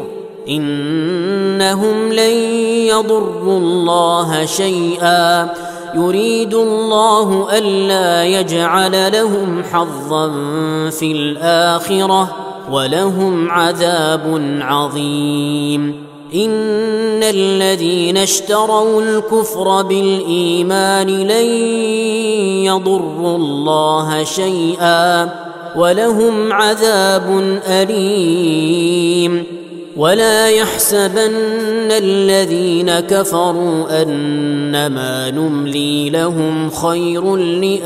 إنهم لن يضروا الله شيئا يريد الله ألا يجعل لهم حظا في الآخرة ولهم عذاب عظيم. إن الذين اشتروا الكفر بالإيمان لن يضروا الله شيئا ولهم عذاب أليم. ولا يحسبن الذين كفروا أنما نملي لهم خير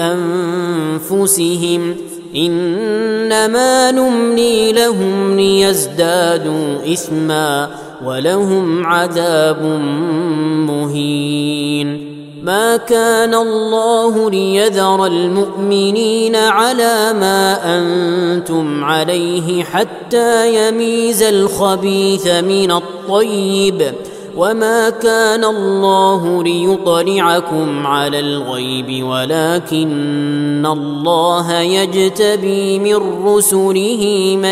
لأنفسهم إنما نملي لهم ليزدادوا إثما ولهم عذاب مهين. ما كان الله ليذر المؤمنين على ما أنتم عليه حتى يميز الخبيث من الطيب وما كان الله ليطلعكم على الغيب ولكن الله يجتبي من رسله من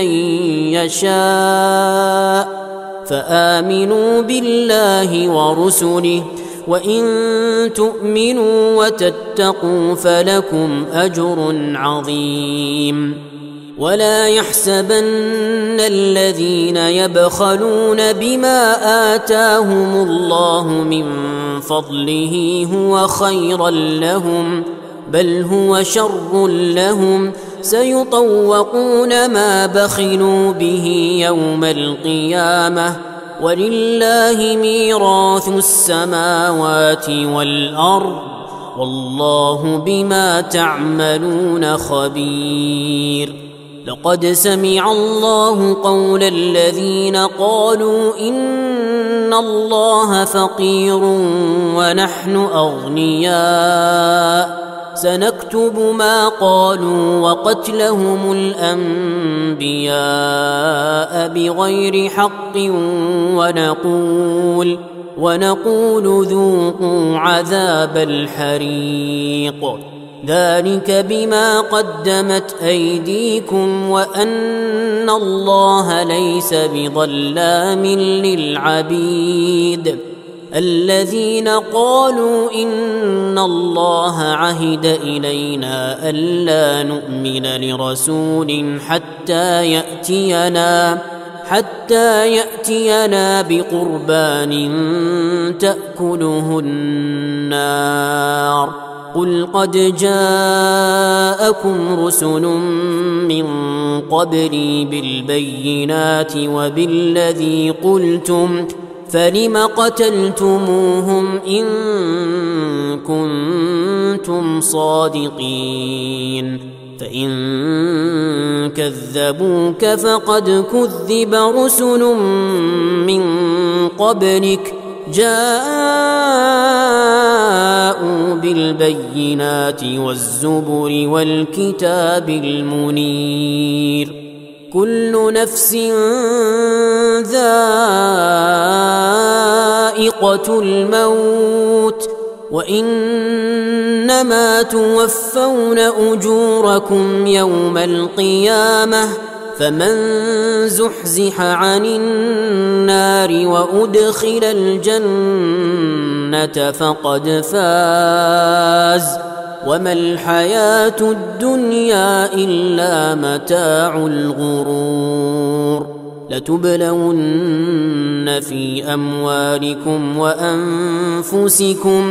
يشاء فآمنوا بالله ورسله وإن تؤمنوا وتتقوا فلكم أجر عظيم. ولا يحسبن الذين يبخلون بما آتاهم الله من فضله هو خيرا لهم بل هو شر لهم سيطوقون ما بخلوا به يوم القيامة ولله ميراث السماوات والأرض والله بما تعملون خبير. لقد سمع الله قول الذين قالوا إن الله فقير ونحن أغنياء سنكتب ما قالوا وقتلهم الأنبياء بغير حق ونقول ونقول ذوقوا عذاب الحريق ذلك بما قدمت أيديكم وأن الله ليس بظلام للعبيد الذين قالوا إن الله عهد إلينا ألا نؤمن لرسول حتى يأتينا حتى يأتينا بقربان تأكله النار قل قد جاءكم رسل من قبلي بالبينات وبالذي قلتم فلم قتلتموهم إن كنتم صادقين فإن كذبوك فقد كذب رسل من قبلك جاءوا بالبينات والزبر والكتاب المنير كل نفس ذائقة الموت وإنما توفون أجوركم يوم القيامة فمن زحزح عن النار وأدخل الجنة فقد فاز وما الحياة الدنيا إلا متاع الغرور لتبلون في أموالكم وأنفسكم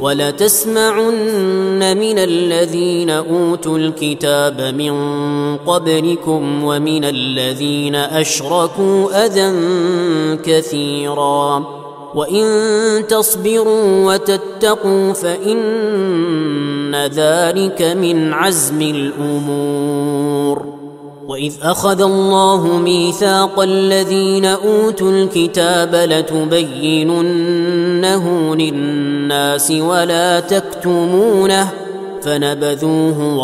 ولتسمعن من الذين أوتوا الكتاب من قبلكم ومن الذين أشركوا أذى كثيرا وإن تصبروا وتتقوا فإن ذلك من عزم الأمور وإذ أخذ الله ميثاق الذين أوتوا الكتاب لتبيننه للناس ولا تكتمونه فنبذوه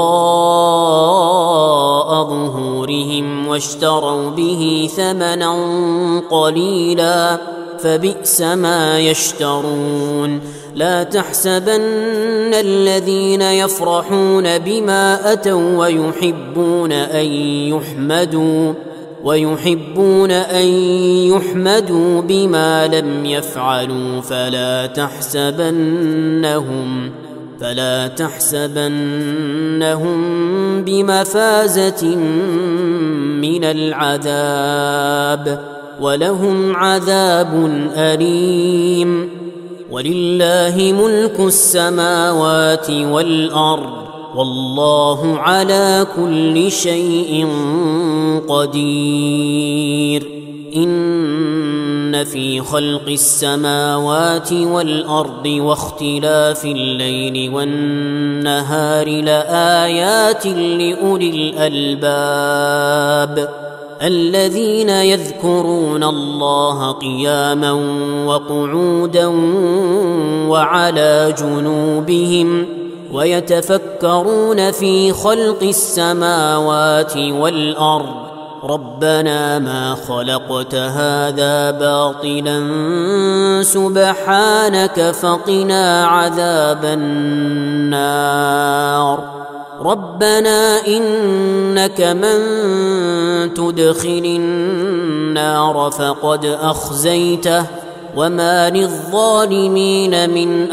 وراء ظهورهم واشتروا به ثمنا قليلا فبئس ما يشترون لا تحسبن الذين يفرحون بما أتوا ويحبون أن يحمدوا ويحبون أن يحمدوا بما لم يفعلوا فلا تحسبنهم فلا تحسبنهم بمفازة من العذاب ولهم عذاب أليم ولله ملك السماوات والأرض والله على كل شيء قدير إن في خلق السماوات والأرض واختلاف الليل والنهار لآيات لأولي الألباب الذين يذكرون الله قياما وقعودا وعلى جنوبهم ويتفكرون في خلق السماوات والأرض ربنا ما خلقت هذا باطلا سبحانك فقنا عذاب النار ربنا إنك من تدخل النار فقد أخزيته وما للظالمين من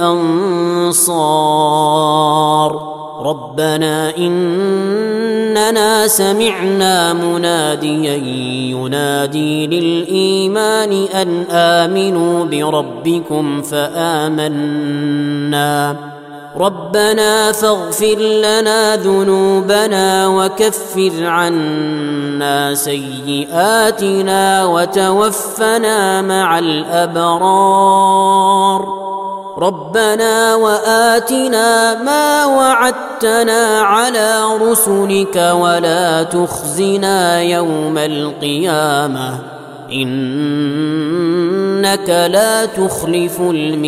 أنصار ربنا إننا سمعنا مناديا ينادي للإيمان أن آمنوا بربكم فآمنا ربنا فاغفر لنا ذنوبنا وكفر عنا سيئاتنا وتوفنا مع الأبرار ربنا وآتنا ما وعدتنا على رسلك ولا تخزنا يوم القيامة إنك لا تخلف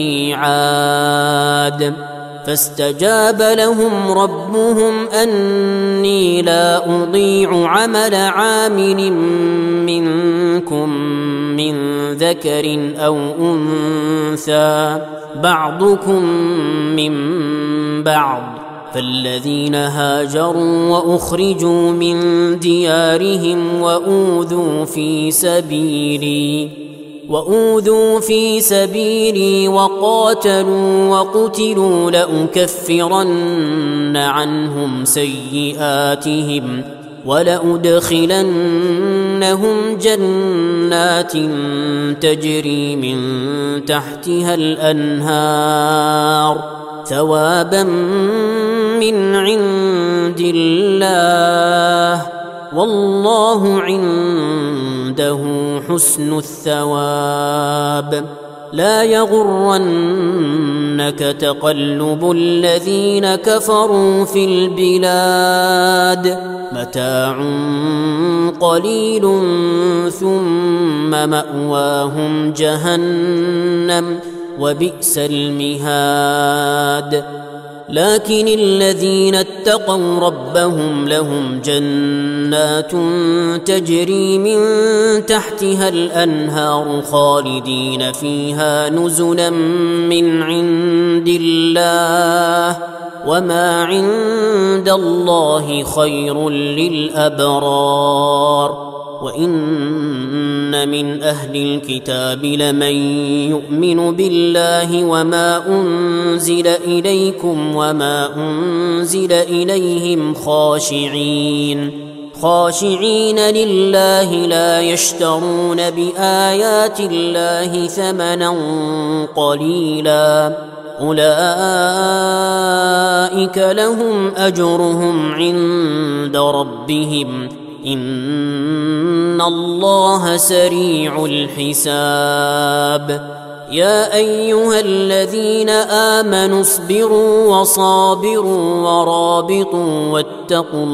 الميعاد فاستجاب لهم ربهم أني لا أضيع عمل عامل منكم من ذكر أو أنثى بعضكم من بعض فالذين هاجروا وأخرجوا من ديارهم وأوذوا في سبيلي وأوذوا في سبيلي وقاتلوا وقتلوا لأكفرن عنهم سيئاتهم ولأدخلنهم جنات تجري من تحتها الأنهار ثوابا من عند الله والله عنده حسن الثواب لا يغرنك تقلب الذين كفروا في البلاد متاع قليل ثم مأواهم جهنم وبئس المهاد لكن الذين اتقوا ربهم لهم جنات تجري من تحتها الأنهار خالدين فيها نزلا من عند الله وما عند الله خير للأبرار وإن من أهل الكتاب لمن يؤمن بالله وما أنزل إليكم وما أنزل إليهم خاشعين خاشعين لله لا يشترون بآيات الله ثمنا قليلا أولئك لهم أجرهم عند ربهم إن الله سريع الحساب يا أيها الذين آمنوا اصبروا وصابروا ورابطوا واتقوا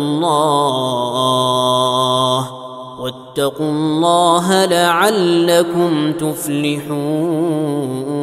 الله واتقوا الله لعلكم تفلحون